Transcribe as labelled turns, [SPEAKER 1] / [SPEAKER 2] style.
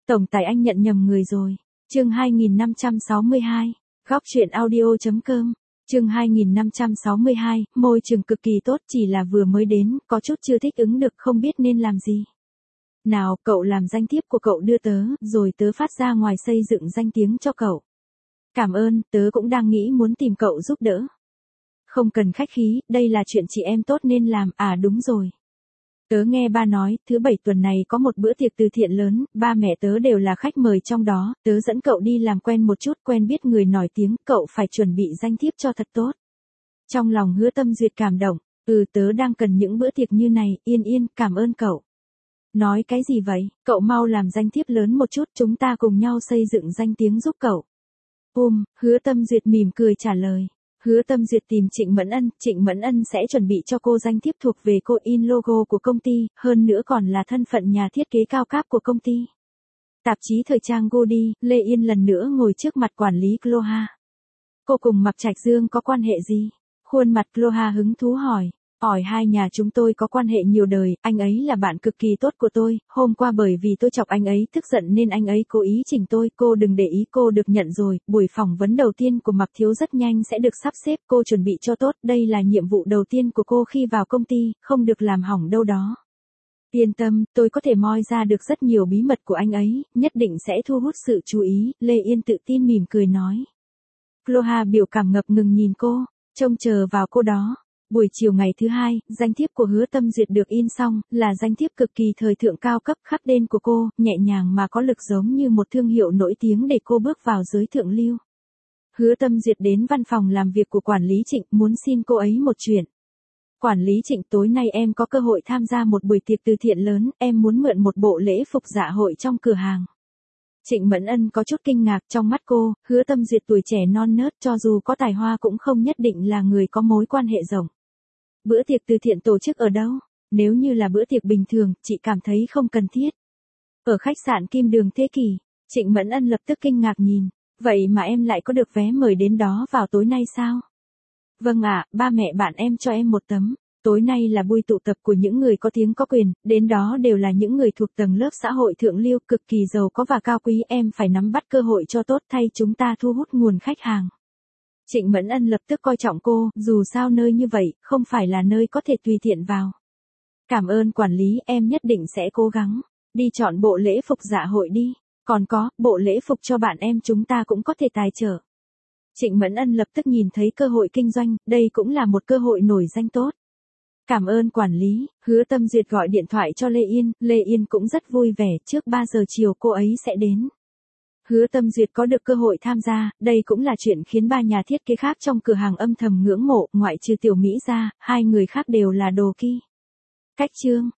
[SPEAKER 1] Tổng tài anh nhận nhầm người rồi. Chương 2562, góc truyện audio.com. Chương 2562, môi trường cực kỳ tốt, chỉ là vừa mới đến, có chút chưa thích ứng được, không biết nên làm gì. Nào, cậu làm danh thiếp của cậu đưa tớ, rồi tớ phát ra ngoài xây dựng danh tiếng cho cậu. Cảm ơn, tớ cũng đang nghĩ muốn tìm cậu giúp đỡ. Không cần khách khí, đây là chuyện chị em tốt nên làm, à đúng rồi. Tớ nghe ba nói, thứ bảy tuần này có một bữa tiệc từ thiện lớn, ba mẹ tớ đều là khách mời trong đó, tớ dẫn cậu đi làm quen một chút, quen biết người nổi tiếng, cậu phải chuẩn bị danh thiếp cho thật tốt. Trong lòng Hứa Tâm Duyệt cảm động, tớ đang cần những bữa tiệc như này, Yên, cảm ơn cậu. Nói cái gì vậy, cậu mau làm danh thiếp lớn một chút, chúng ta cùng nhau xây dựng danh tiếng giúp cậu. Hứa Tâm Duyệt mỉm cười trả lời. Hứa Tâm Duyệt tìm Trịnh Mẫn Ân sẽ chuẩn bị cho cô danh thiếp thuộc về cô in logo của công ty, hơn nữa còn là thân phận nhà thiết kế cao cấp của công ty. Tạp chí thời trang Godi, Lê Yên lần nữa ngồi trước mặt quản lý Cloha. Cô cùng Mạc Trạch Dương có quan hệ gì? Khuôn mặt Cloha hứng thú hỏi. Hai nhà chúng tôi có quan hệ nhiều đời, anh ấy là bạn cực kỳ tốt của tôi, hôm qua bởi vì tôi chọc anh ấy tức giận nên anh ấy cố ý chỉnh tôi, cô đừng để ý, cô được nhận rồi, buổi phỏng vấn đầu tiên của Mạc Thiếu rất nhanh sẽ được sắp xếp, cô chuẩn bị cho tốt, đây là nhiệm vụ đầu tiên của cô khi vào công ty, không được làm hỏng đâu đó. Yên tâm, tôi có thể moi ra được rất nhiều bí mật của anh ấy, nhất định sẽ thu hút sự chú ý, Lê Yên tự tin mỉm cười nói. Cloha biểu cảm ngập ngừng nhìn cô, trông chờ vào cô đó. Buổi chiều ngày thứ hai, danh thiếp của Hứa Tâm Duyệt được in xong, là danh thiếp cực kỳ thời thượng cao cấp, khắc tên của cô, nhẹ nhàng mà có lực giống như một thương hiệu nổi tiếng để cô bước vào giới thượng lưu. Hứa Tâm Duyệt đến văn phòng làm việc của quản lý Trịnh, muốn xin cô ấy một chuyện. Quản lý Trịnh, tối nay em có cơ hội tham gia một buổi tiệc từ thiện lớn, em muốn mượn một bộ lễ phục dạ hội trong cửa hàng. Trịnh Mẫn Ân có chút kinh ngạc, trong mắt cô, Hứa Tâm Duyệt tuổi trẻ non nớt cho dù có tài hoa cũng không nhất định là người có mối quan hệ rộng. Bữa tiệc từ thiện tổ chức ở đâu? Nếu như là bữa tiệc bình thường, chị cảm thấy không cần thiết. Ở khách sạn Kim Đường Thế Kỷ, Trịnh Mẫn Ân lập tức kinh ngạc nhìn. Vậy mà em lại có được vé mời đến đó vào tối nay sao? Vâng ạ, ba mẹ bạn em cho em một tấm. Tối nay là buổi tụ tập của những người có tiếng có quyền, đến đó đều là những người thuộc tầng lớp xã hội thượng lưu, cực kỳ giàu có và cao quý, em phải nắm bắt cơ hội cho tốt thay chúng ta thu hút nguồn khách hàng. Trịnh Mẫn Ân lập tức coi trọng cô, dù sao nơi như vậy, không phải là nơi có thể tùy tiện vào. Cảm ơn quản lý, em nhất định sẽ cố gắng. Đi chọn bộ lễ phục dạ hội đi. Còn có, bộ lễ phục cho bạn em chúng ta cũng có thể tài trợ. Trịnh Mẫn Ân lập tức nhìn thấy cơ hội kinh doanh, đây cũng là một cơ hội nổi danh tốt. Cảm ơn quản lý, Hứa Tâm Duyệt gọi điện thoại cho Lê Yên cũng rất vui vẻ, trước 3 giờ chiều cô ấy sẽ đến. Hứa Tâm Duyệt có được cơ hội tham gia, đây cũng là chuyện khiến ba nhà thiết kế khác trong cửa hàng âm thầm ngưỡng mộ, ngoại trừ Tiểu Mỹ ra, hai người khác đều là đồ kỳ. Cách chương